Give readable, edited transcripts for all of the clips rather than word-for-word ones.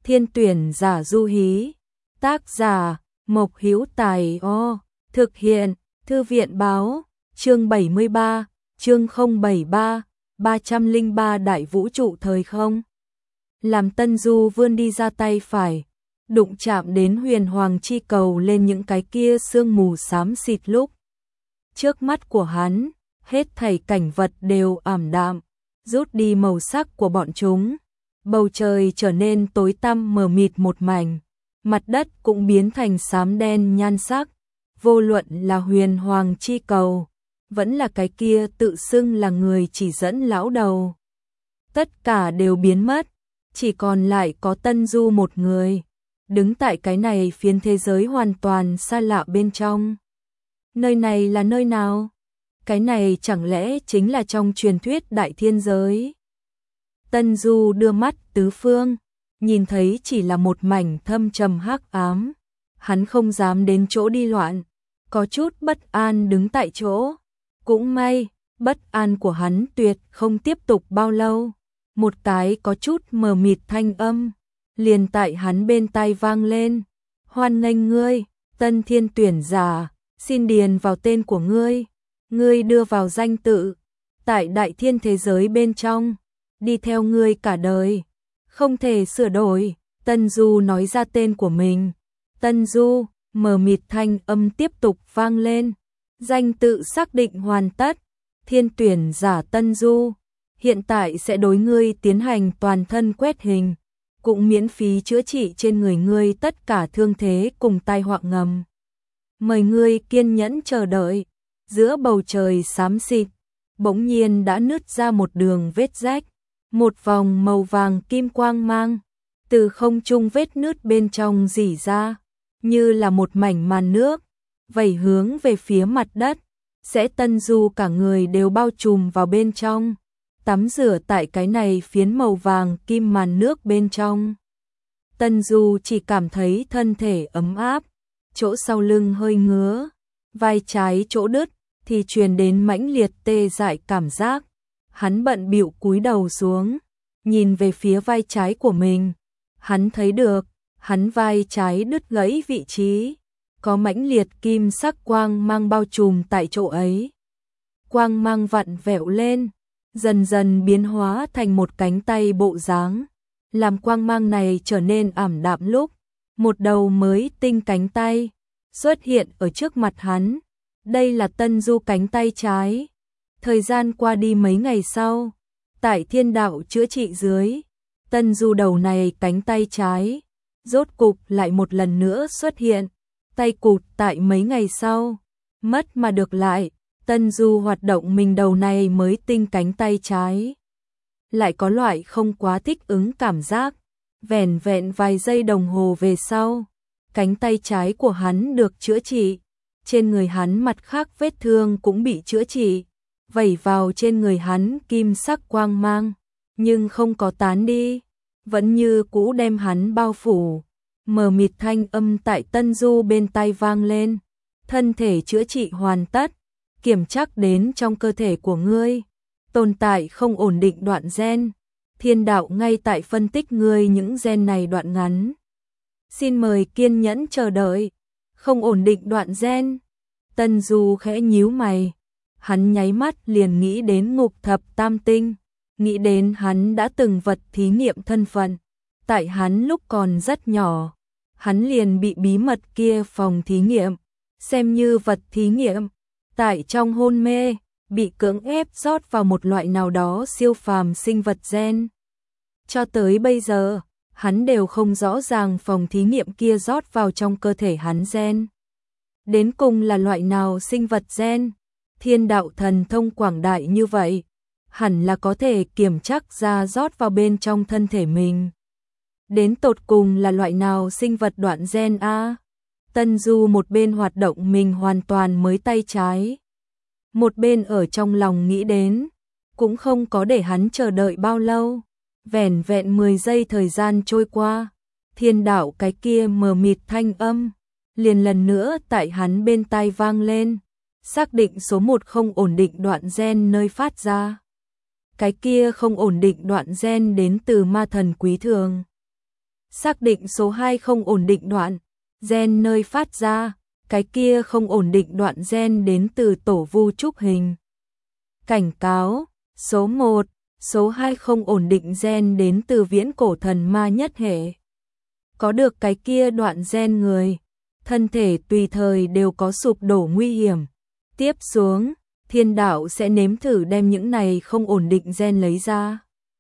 Thiên tuyển giả Du Hí. Tác giả Mộc Hữu Tài. Thực hiện Thư viện báo. Chương 73, chương 073, 303 Đại vũ trụ thời không. Làm Tân Du vươn đi ra tay phải, đụng chạm đến huyền hoàng chi cầu lên những cái kia sương mù xám xịt lúc. Trước mắt của hắn, hết thảy cảnh vật đều ảm đạm, rút đi màu sắc của bọn chúng. Bầu trời trở nên tối tăm mờ mịt một mảnh, mặt đất cũng biến thành xám đen nhan sắc. Vô luận là huyền hoàng chi cầu, vẫn là cái kia tự xưng là người chỉ dẫn lão đầu. Tất cả đều biến mất, chỉ còn lại có Tân Du một người, đứng tại cái này phiến thế giới hoàn toàn xa lạ bên trong. Nơi này là nơi nào? Cái này chẳng lẽ chính là trong truyền thuyết đại thiên giới? Tân Du đưa mắt tứ phương, nhìn thấy chỉ là một mảnh thâm trầm hắc ám. Hắn không dám đến chỗ đi loạn, có chút bất an đứng tại chỗ. Cũng may, bất an của hắn tuyệt không tiếp tục bao lâu. Một cái có chút mờ mịt thanh âm liền tại hắn bên tai vang lên. Hoan nghênh ngươi, Tân Thiên tuyển giả, xin điền vào tên của ngươi. Ngươi đưa vào danh tự, tại đại thiên thế giới bên trong, đi theo ngươi cả đời, không thể sửa đổi. Tân Du nói ra tên của mình. Tân Du, mờ mịt thanh âm tiếp tục vang lên. Danh tự xác định hoàn tất, Thiên tuyển giả Tân Du, hiện tại sẽ đối ngươi tiến hành toàn thân quét hình, cũng miễn phí chữa trị trên người ngươi tất cả thương thế cùng tai họa ngầm. Mời ngươi kiên nhẫn chờ đợi. Giữa bầu trời xám xịt, bỗng nhiên đã nứt ra một đường vết rách, một vòng màu vàng kim quang mang từ không trung vết nứt bên trong rỉ ra, như là một mảnh màn nước vẩy hướng về phía mặt đất. Sẽ Tân Du cả người đều bao trùm vào bên trong, tắm rửa tại cái này phiến màu vàng kim màn nước bên trong. Tân Du chỉ cảm thấy thân thể ấm áp, chỗ sau lưng hơi ngứa, vai trái chỗ đứt thì truyền đến mãnh liệt tê dại cảm giác. Hắn bận bịu cúi đầu xuống, nhìn về phía vai trái của mình. Hắn thấy được, hắn vai trái đứt gãy vị trí, có mãnh liệt kim sắc quang mang bao trùm tại chỗ ấy. Quang mang vặn vẹo lên, dần dần biến hóa thành một cánh tay bộ dáng. Làm quang mang này trở nên ảm đạm lúc, một đầu mới tinh cánh tay xuất hiện ở trước mặt hắn. Đây là Tân Du cánh tay trái. Thời gian qua đi mấy ngày sau, tại thiên đạo chữa trị dưới, Tân Du đầu này cánh tay trái rốt cục lại một lần nữa xuất hiện. Tay cụt tại mấy ngày sau, mất mà được lại. Tân Du hoạt động mình đầu này mới tinh cánh tay trái, lại có loại không quá thích ứng cảm giác. Vẻn vẹn vài giây đồng hồ về sau, cánh tay trái của hắn được chữa trị. Trên người hắn mặt khác vết thương cũng bị chữa trị, vẩy vào trên người hắn kim sắc quang mang, nhưng không có tán đi, vẫn như cũ đem hắn bao phủ. Mờ mịt thanh âm tại Tân Du bên tai vang lên. Thân thể chữa trị hoàn tất, kiểm chắc đến trong cơ thể của ngươi tồn tại không ổn định đoạn gen. Thiên đạo ngay tại phân tích ngươi những gen này đoạn ngắn. Xin mời kiên nhẫn chờ đợi. Không ổn định đoạn gen. Tân Du khẽ nhíu mày, hắn nháy mắt liền nghĩ đến ngục thập tam tinh, nghĩ đến hắn đã từng vật thí nghiệm thân phận. Tại hắn lúc còn rất nhỏ, hắn liền bị bí mật kia phòng thí nghiệm xem như vật thí nghiệm. Tại trong hôn mê, bị cưỡng ép rót vào một loại nào đó siêu phàm sinh vật gen. Cho tới bây giờ, hắn đều không rõ ràng phòng thí nghiệm kia rót vào trong cơ thể hắn gen đến cùng là loại nào sinh vật gen. Thiên đạo thần thông quảng đại như vậy, hẳn là có thể kiểm chắc ra rót vào bên trong thân thể mình đến tột cùng là loại nào sinh vật đoạn gen a. Tân Du một bên hoạt động mình hoàn toàn mới tay trái, một bên ở trong lòng nghĩ đến. Cũng không có để hắn chờ đợi bao lâu, vẻn vẹn 10 giây thời gian trôi qua, thiên đạo cái kia mờ mịt thanh âm liền lần nữa tại hắn bên tai vang lên. Xác định số 1 không ổn định đoạn gen nơi phát ra. Cái kia không ổn định đoạn gen đến từ ma thần Quý Thường. xác định số 2 không ổn định đoạn gen nơi phát ra, cái kia không ổn định đoạn gen đến từ tổ vu trúc hình. Cảnh cáo, số 1, số 2 không ổn định gen đến từ viễn cổ thần ma nhất hệ. Có được cái kia đoạn gen người, thân thể tùy thời đều có sụp đổ nguy hiểm. Tiếp xuống, thiên đạo sẽ nếm thử đem những này không ổn định gen lấy ra.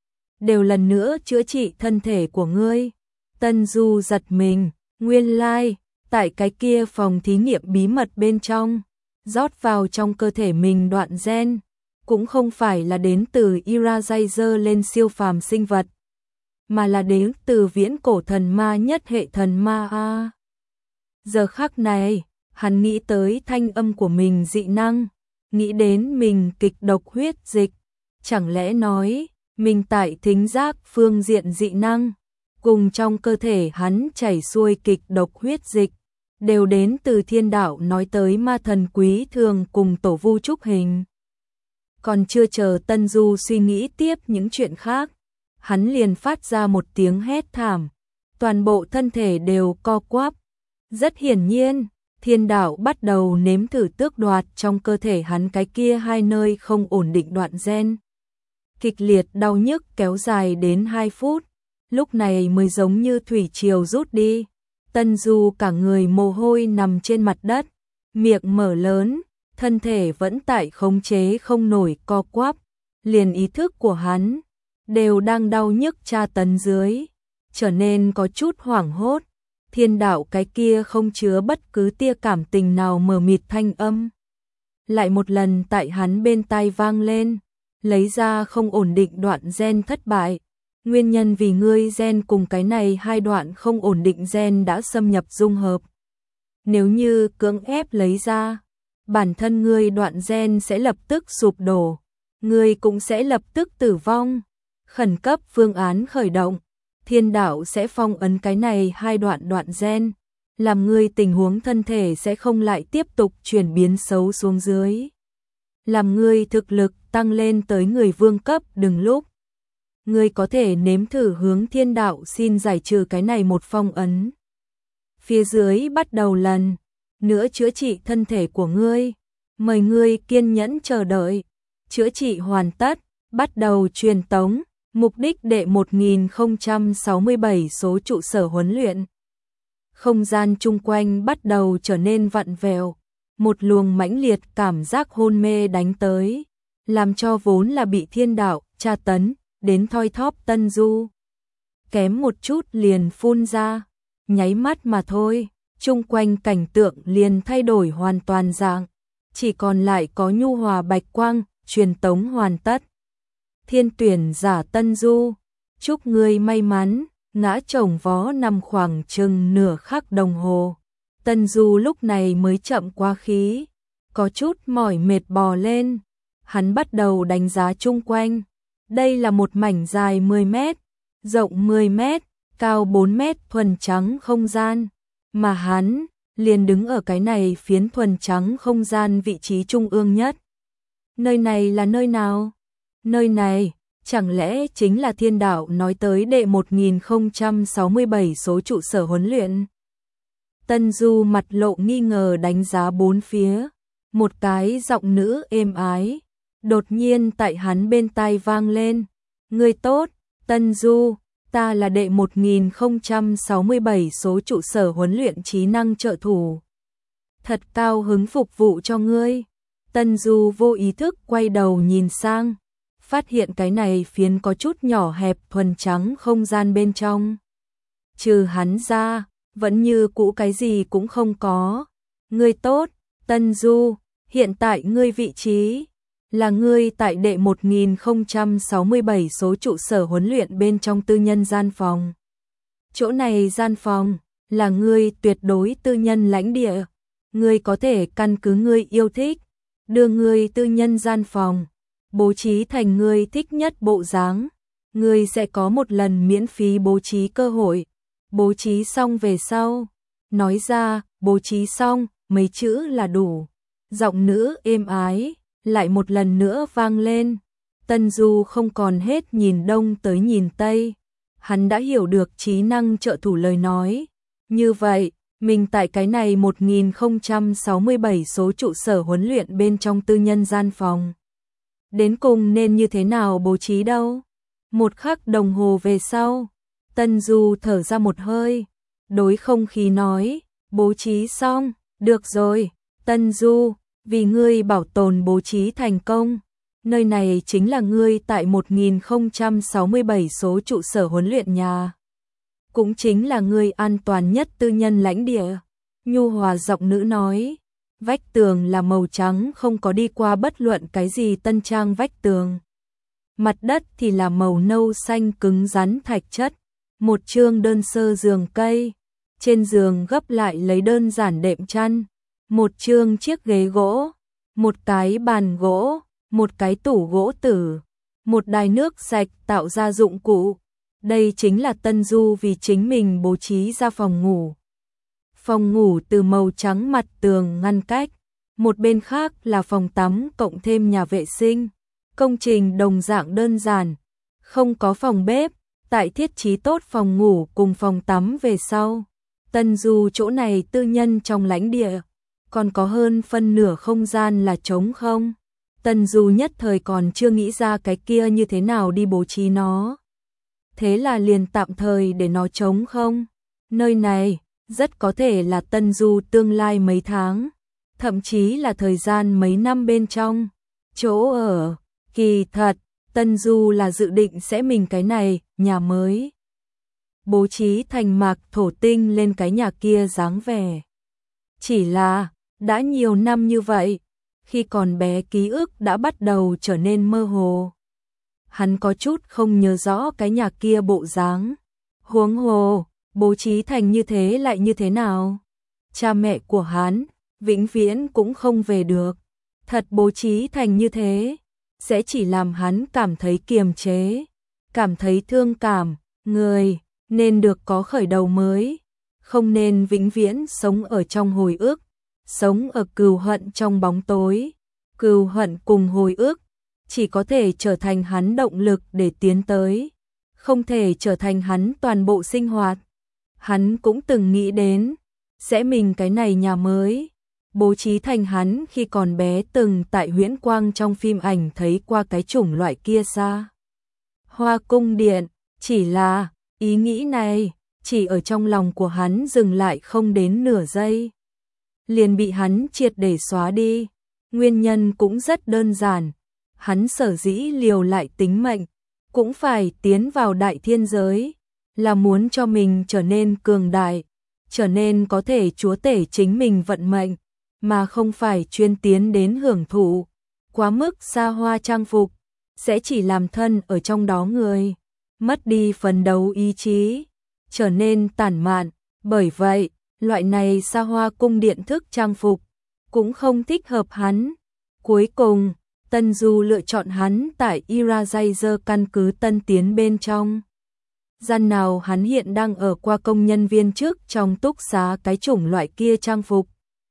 Đều lần nữa chữa trị thân thể của ngươi. Tân Du giật mình, nguyên lai, tại cái kia phòng thí nghiệm bí mật bên trong, rót vào trong cơ thể mình đoạn gen, cũng không phải là đến từ Irajazer lên siêu phàm sinh vật, mà là đến từ viễn cổ thần ma nhất hệ thần ma a. Giờ khắc này, hắn nghĩ tới thanh âm của mình dị năng, nghĩ đến mình kịch độc huyết dịch, chẳng lẽ nói, mình tại thính giác phương diện dị năng, cùng trong cơ thể hắn chảy xuôi kịch độc huyết dịch, đều đến từ thiên đạo nói tới ma thần quý thường cùng tổ vu trúc hình. Còn chưa chờ Tân Du suy nghĩ tiếp những chuyện khác, hắn liền phát ra một tiếng hét thảm, toàn bộ thân thể đều co quắp. Rất hiển nhiên, thiên đạo bắt đầu nếm thử tước đoạt trong cơ thể hắn cái kia hai nơi không ổn định đoạn gen. Kịch liệt đau nhức kéo dài đến 2 phút, lúc này mới giống như thủy triều rút đi. Tân Du cả người mồ hôi nằm trên mặt đất, miệng mở lớn, thân thể vẫn tại khống chế không nổi co quắp, liền ý thức của hắn đều đang đau nhức tra tấn dưới, trở nên có chút hoảng hốt. Thiên đạo cái kia không chứa bất cứ tia cảm tình nào mờ mịt thanh âm, lại một lần tại hắn bên tai vang lên, lấy ra không ổn định đoạn gen thất bại. Nguyên nhân vì ngươi gen cùng cái này hai đoạn không ổn định gen đã xâm nhập dung hợp. Nếu như cưỡng ép lấy ra, bản thân ngươi đoạn gen sẽ lập tức sụp đổ, ngươi cũng sẽ lập tức tử vong. Khẩn cấp phương án khởi động, thiên đạo sẽ phong ấn cái này hai đoạn gen, làm ngươi tình huống thân thể sẽ không lại tiếp tục chuyển biến xấu xuống dưới. Làm ngươi thực lực tăng lên tới người vương cấp đừng lúc. Ngươi có thể nếm thử hướng thiên đạo xin giải trừ cái này một phong ấn. Phía dưới bắt đầu lần nữa chữa trị thân thể của ngươi. Mời ngươi kiên nhẫn chờ đợi. Chữa trị hoàn tất, bắt đầu truyền tống. Mục đích đệ 1067 số trụ sở huấn luyện. Không gian chung quanh bắt đầu trở nên vặn vẹo. Một luồng mãnh liệt cảm giác hôn mê đánh tới, làm cho vốn là bị thiên đạo tra tấn đến thoi thóp Tân Du kém một chút liền phun ra, nháy mắt mà thôi, chung quanh cảnh tượng liền thay đổi hoàn toàn dạng, chỉ còn lại có nhu hòa bạch quang, truyền tống hoàn tất. Thiên tuyển giả Tân Du, chúc ngươi may mắn, ngã chồng vó nằm khoảng chừng nửa khắc đồng hồ. Tân Du lúc này mới chậm qua khí, có chút mỏi mệt bò lên, hắn bắt đầu đánh giá chung quanh. Đây là một mảnh dài 10 mét, rộng 10 mét, cao 4 mét thuần trắng không gian, mà hắn liền đứng ở cái này phiến thuần trắng không gian vị trí trung ương nhất. Nơi này là nơi nào? Nơi này, chẳng lẽ chính là thiên đạo nói tới đệ 1067 số trụ sở huấn luyện? Tân Du mặt lộ nghi ngờ đánh giá bốn phía, một cái giọng nữ êm ái đột nhiên tại hắn bên tai vang lên. Ngươi tốt, Tân Du, ta là đệ 1067 số trụ sở huấn luyện trí năng trợ thủ. Thật cao hứng phục vụ cho ngươi. Tân Du vô ý thức quay đầu nhìn sang, phát hiện cái này phiến có chút nhỏ hẹp thuần trắng không gian bên trong. Trừ hắn ra, vẫn như cũ cái gì cũng không có. Ngươi tốt, Tân Du, hiện tại ngươi vị trí là ngươi tại đệ 1067 số trụ sở huấn luyện bên trong tư nhân gian phòng. Chỗ này gian phòng là ngươi tuyệt đối tư nhân lãnh địa. Ngươi có thể căn cứ ngươi yêu thích, đưa ngươi tư nhân gian phòng, bố trí thành ngươi thích nhất bộ dáng. Ngươi sẽ có một lần miễn phí bố trí cơ hội. Bố trí xong về sau, nói ra, bố trí xong, mấy chữ là đủ. Giọng nữ êm ái lại một lần nữa vang lên. Tân Du không còn hết nhìn đông tới nhìn tây, Hắn đã hiểu được trí năng trợ thủ lời nói. Như vậy, mình tại cái này 1067 số trụ sở huấn luyện bên trong tư nhân gian phòng. Đến cùng nên như thế nào bố trí đâu? Một khắc đồng hồ về sau, Tân Du thở ra một hơi, đối không khí nói, bố trí xong, được rồi, Tân Du, vì ngươi bảo tồn bố trí thành công. Nơi này chính là ngươi tại 1067 số trụ sở huấn luyện nhà. Cũng chính là ngươi an toàn nhất tư nhân lãnh địa. Nhu hòa giọng nữ nói, vách tường là màu trắng không có đi qua bất luận cái gì tân trang vách tường. Mặt đất thì là màu nâu xanh cứng rắn thạch chất. Một chương đơn sơ giường cây. Trên giường gấp lại lấy đơn giản đệm chăn. Một chương chiếc ghế gỗ. Một cái bàn gỗ. Một cái tủ gỗ tử. Một đài nước sạch tạo ra dụng cụ. Đây chính là Tân Du vì chính mình bố trí ra phòng ngủ. Phòng ngủ từ màu trắng mặt tường ngăn cách. Một bên khác là phòng tắm cộng thêm nhà vệ sinh. Công trình đồng dạng đơn giản. Không có phòng bếp. Tại thiết trí tốt phòng ngủ cùng phòng tắm về sau. Tân Du chỗ này tư nhân trong lãnh địa. Còn có hơn phân nửa không gian là trống không. Tân Du nhất thời còn chưa nghĩ ra cái kia như thế nào đi bố trí nó. Thế là liền tạm thời để nó trống không. Nơi này rất có thể là Tân Du tương lai mấy tháng, thậm chí là thời gian mấy năm bên trong. Chỗ ở, kỳ thật, Tân Du là dự định sẽ mình cái này, nhà mới. Bố trí thành mạc thổ tinh lên cái nhà kia dáng vẻ. Chỉ là, đã nhiều năm như vậy, khi còn bé ký ức đã bắt đầu trở nên mơ hồ. Hắn có chút không nhớ rõ cái nhà kia bộ dáng. Huống hồ, bố trí thành như thế lại như thế nào? Cha mẹ của hắn, vĩnh viễn cũng không về được. Thật bố trí thành như thế, sẽ chỉ làm hắn cảm thấy kiềm chế, cảm thấy thương cảm. Người, nên được có khởi đầu mới, không nên vĩnh viễn sống ở trong hồi ức, sống ở cừu hận trong bóng tối. Cừu hận cùng hồi ức chỉ có thể trở thành hắn động lực để tiến tới, không thể trở thành hắn toàn bộ sinh hoạt. Hắn cũng từng nghĩ đến, sẽ mình cái này nhà mới, bố trí thành hắn khi còn bé từng tại Huyễn Quang trong phim ảnh thấy qua cái chủng loại kia xa. Hoa cung điện, chỉ là, ý nghĩ này, chỉ ở trong lòng của hắn dừng lại không đến nửa giây. Liền bị hắn triệt để xóa đi, nguyên nhân cũng rất đơn giản. Hắn sở dĩ liều lại tính mệnh, cũng phải tiến vào đại thiên giới, là muốn cho mình trở nên cường đại, trở nên có thể chúa tể chính mình vận mệnh, mà không phải chuyên tiến đến hưởng thụ. Quá mức xa hoa trang phục, sẽ chỉ làm thân ở trong đó người, mất đi phấn đấu ý chí, trở nên tản mạn. Bởi vậy, loại này xa hoa cung điện thức trang phục, cũng không thích hợp hắn. Cuối cùng, Tân Du lựa chọn hắn tại Irajazer căn cứ tân tiến bên trong. Gian nào hắn hiện đang ở qua công nhân viên chức trong túc xá cái chủng loại kia trang phục.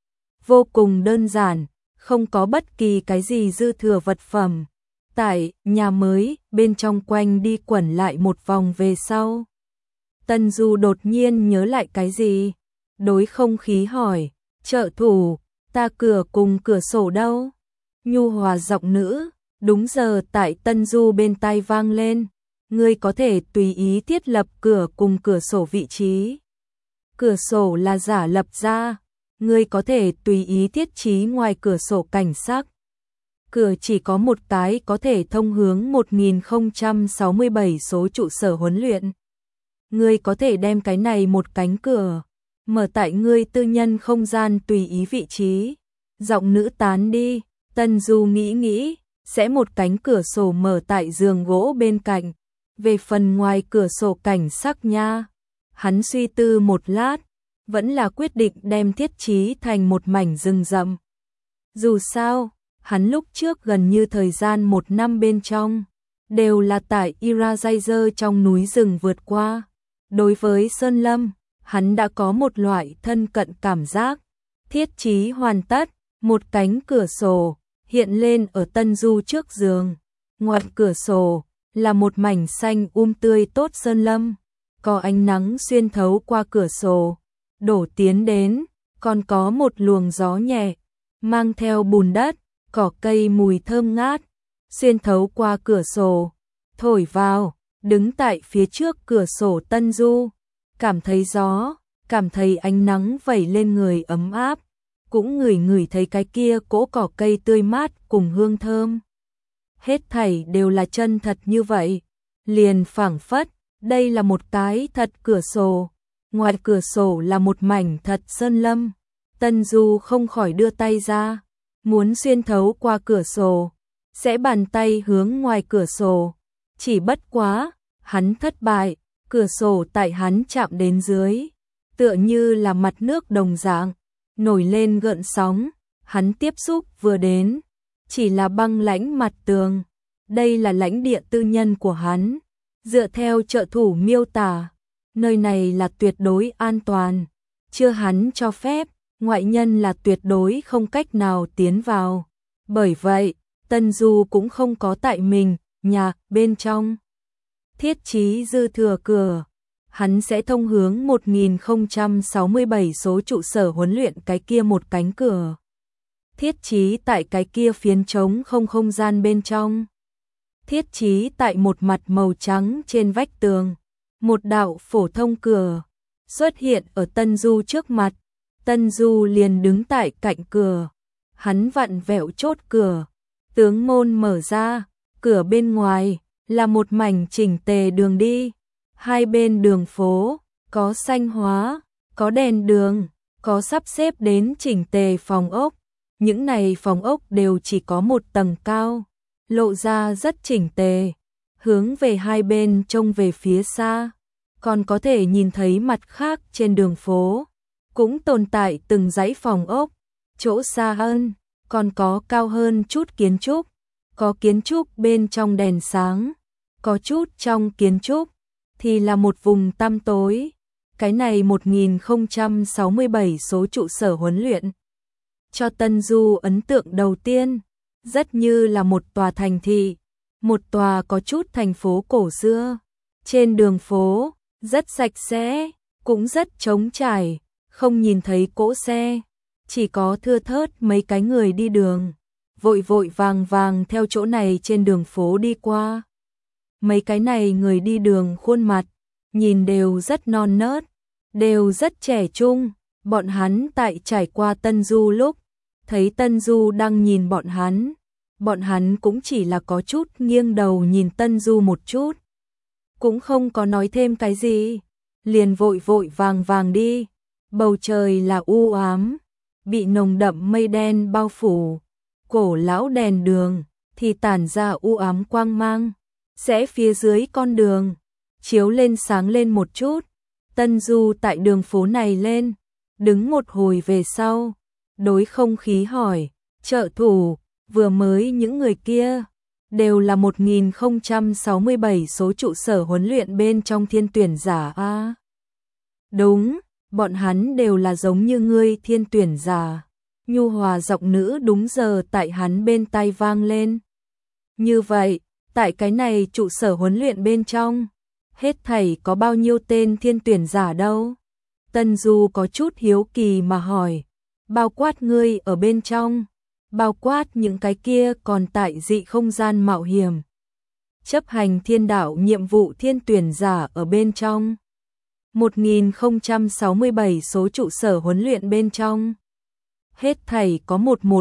Vô cùng đơn giản, không có bất kỳ cái gì dư thừa vật phẩm. Tại nhà mới, bên trong quanh đi quẩn lại một vòng về sau. Tân Du đột nhiên nhớ lại cái gì? Đối không khí hỏi, trợ thủ, ta cửa cùng cửa sổ đâu? Nhu hòa giọng nữ, đúng giờ tại Tân Du bên tai vang lên. Ngươi có thể tùy ý thiết lập cửa cùng cửa sổ vị trí. Cửa sổ là giả lập ra. Ngươi có thể tùy ý thiết trí ngoài cửa sổ cảnh sắc. Cửa chỉ có một cái có thể thông hướng 1067 số trụ sở huấn luyện. Ngươi có thể đem cái này một cánh cửa mở tại ngươi tư nhân không gian tùy ý vị trí. Giọng nữ tán đi, Tân Du nghĩ, sẽ một cánh cửa sổ mở tại giường gỗ bên cạnh. Về phần ngoài cửa sổ cảnh sắc nha. Hắn suy tư một lát, vẫn là quyết định đem thiết trí thành một mảnh rừng rậm. Dù sao, hắn lúc trước gần như thời gian một năm bên trong, đều là tại Irajazer trong núi rừng vượt qua. Đối với Sơn Lâm, hắn đã có một loại thân cận cảm giác. Thiết trí hoàn tất, một cánh cửa sổ hiện lên ở Tân Du trước giường. Ngoài cửa sổ là một mảnh xanh tươi tốt Sơn Lâm. có ánh nắng xuyên thấu qua cửa sổ, đổ tiến đến, còn có một luồng gió nhẹ, mang theo bùn đất, cỏ cây mùi thơm ngát, xuyên thấu qua cửa sổ, thổi vào, đứng tại phía trước cửa sổ Tân Du, cảm thấy gió, cảm thấy ánh nắng vẩy lên người ấm áp, cũng ngửi thấy cái kia cỗ cỏ cây tươi mát cùng hương thơm. Hết thảy đều là chân thật như vậy, liền phảng phất, đây là một cái thật cửa sổ, ngoài cửa sổ là một mảnh thật sơn lâm. Tân Du không khỏi đưa tay ra, muốn xuyên thấu qua cửa sổ, sẽ bàn tay hướng ngoài cửa sổ, chỉ bất quá, hắn thất bại, cửa sổ tại hắn chạm đến dưới, tựa như là mặt nước đồng dạng, nổi lên gợn sóng, hắn tiếp xúc vừa đến, chỉ là băng lãnh mặt tường, đây là lãnh địa tư nhân của hắn, dựa theo trợ thủ miêu tả, nơi này là tuyệt đối an toàn, chưa hắn cho phép, ngoại nhân là tuyệt đối không cách nào tiến vào, bởi vậy, Tân Du cũng không có tại mình, nhà, bên trong. Thiết trí dư thừa cửa, hắn sẽ thông hướng 1067 số trụ sở huấn luyện cái kia một cánh cửa. Thiết trí tại cái kia phiến trống không gian bên trong. Thiết trí tại một mặt màu trắng trên vách tường. Một đạo phổ thông cửa xuất hiện ở Tân Du trước mặt. Tân Du liền đứng tại cạnh cửa. Hắn vặn vẹo chốt cửa. Tướng môn mở ra, cửa bên ngoài là một mảnh chỉnh tề đường đi. Hai bên đường phố, có xanh hóa, có đèn đường, có sắp xếp đến chỉnh tề phòng ốc. Những này phòng ốc đều chỉ có một tầng cao, lộ ra rất chỉnh tề, hướng về hai bên trông về phía xa. Còn có thể nhìn thấy mặt khác trên đường phố, cũng tồn tại từng dãy phòng ốc, chỗ xa hơn, còn có cao hơn chút kiến trúc, có kiến trúc bên trong đèn sáng, có chút trong kiến trúc thì là một vùng tăm tối. Cái này 1067 số trụ sở huấn luyện. Cho Tân Du ấn tượng đầu tiên, rất như là một tòa thành thị, một tòa có chút thành phố cổ xưa. Trên đường phố, rất sạch sẽ, cũng rất trống trải, không nhìn thấy cỗ xe, chỉ có thưa thớt mấy cái người đi đường, vội vàng theo chỗ này trên đường phố đi qua. Mấy cái này người đi đường khuôn mặt, nhìn đều rất non nớt, đều rất trẻ trung, bọn hắn tại trải qua Tân Du lúc, thấy Tân Du đang nhìn bọn hắn cũng chỉ là có chút nghiêng đầu nhìn Tân Du một chút, cũng không có nói thêm cái gì, liền vội vàng đi. Bầu trời là u ám, bị nồng đậm mây đen bao phủ, cổ lão đèn đường thì tản ra u ám quang mang, sẽ phía dưới con đường chiếu lên sáng lên một chút. Tân Du tại đường phố này lên, đứng một hồi về sau, đối không khí hỏi, trợ thủ, vừa mới những người kia, đều là 1067 số trụ sở huấn luyện bên trong thiên tuyển giả a. Đúng, bọn hắn đều là giống như ngươi thiên tuyển giả. Nhu hòa giọng nữ đúng giờ tại hắn bên tai vang lên. Như vậy, tại cái này trụ sở huấn luyện bên trong, hết thảy có bao nhiêu tên thiên tuyển giả đâu? Tân Du có chút hiếu kỳ mà hỏi, bao quát ngươi ở bên trong, bao quát những cái kia còn tại dị không gian mạo hiểm, chấp hành thiên đạo nhiệm vụ thiên tuyển giả ở bên trong. 1067 số trụ sở huấn luyện bên trong. Hết thảy có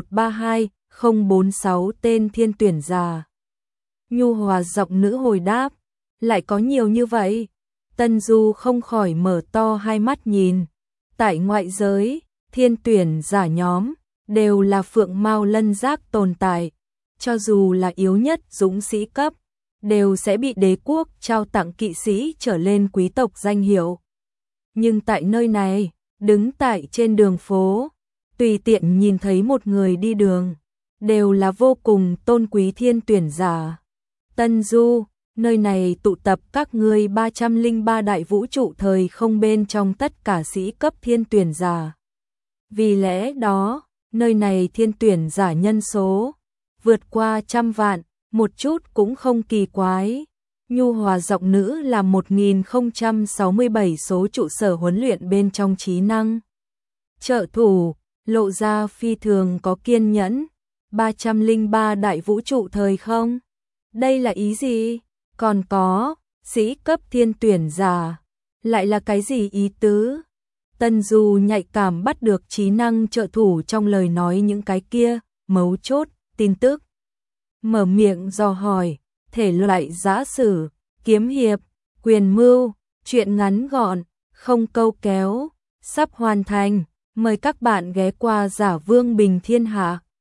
1132046 tên thiên tuyển giả. Nhu hòa giọng nữ hồi đáp, lại có nhiều như vậy. Tân Du không khỏi mở to hai mắt nhìn. Tại ngoại giới, thiên tuyển giả nhóm đều là phượng mao lân giác tồn tại. Cho dù là yếu nhất dũng sĩ cấp, đều sẽ bị đế quốc trao tặng kỵ sĩ trở lên quý tộc danh hiệu. Nhưng tại nơi này, đứng tại trên đường phố, tùy tiện nhìn thấy một người đi đường, đều là vô cùng tôn quý thiên tuyển giả. Tân Du, nơi này tụ tập các ngươi 303 đại vũ trụ thời không bên trong tất cả sĩ cấp thiên tuyển giả. Vì lẽ đó, nơi này thiên tuyển giả nhân số vượt qua 100 vạn, một chút cũng không kỳ quái. Nhu hòa giọng nữ là 1067 số trụ sở huấn luyện bên trong trí năng. Trợ thủ, lộ ra phi thường có kiên nhẫn. 303 đại vũ trụ thời không? Đây là ý gì? Còn có, sĩ cấp thiên tuyển giả. Lại là cái gì ý tứ? Tân Du nhạy cảm bắt được trí năng trợ thủ trong lời nói những cái kia, mấu chốt, tin tức. Mở miệng dò hỏi, thể loại giã sử, kiếm hiệp, quyền mưu, truyện ngắn gọn, không câu kéo, sắp hoàn thành. Mời các bạn ghé qua Giả Vương Bình Thiên Hạ.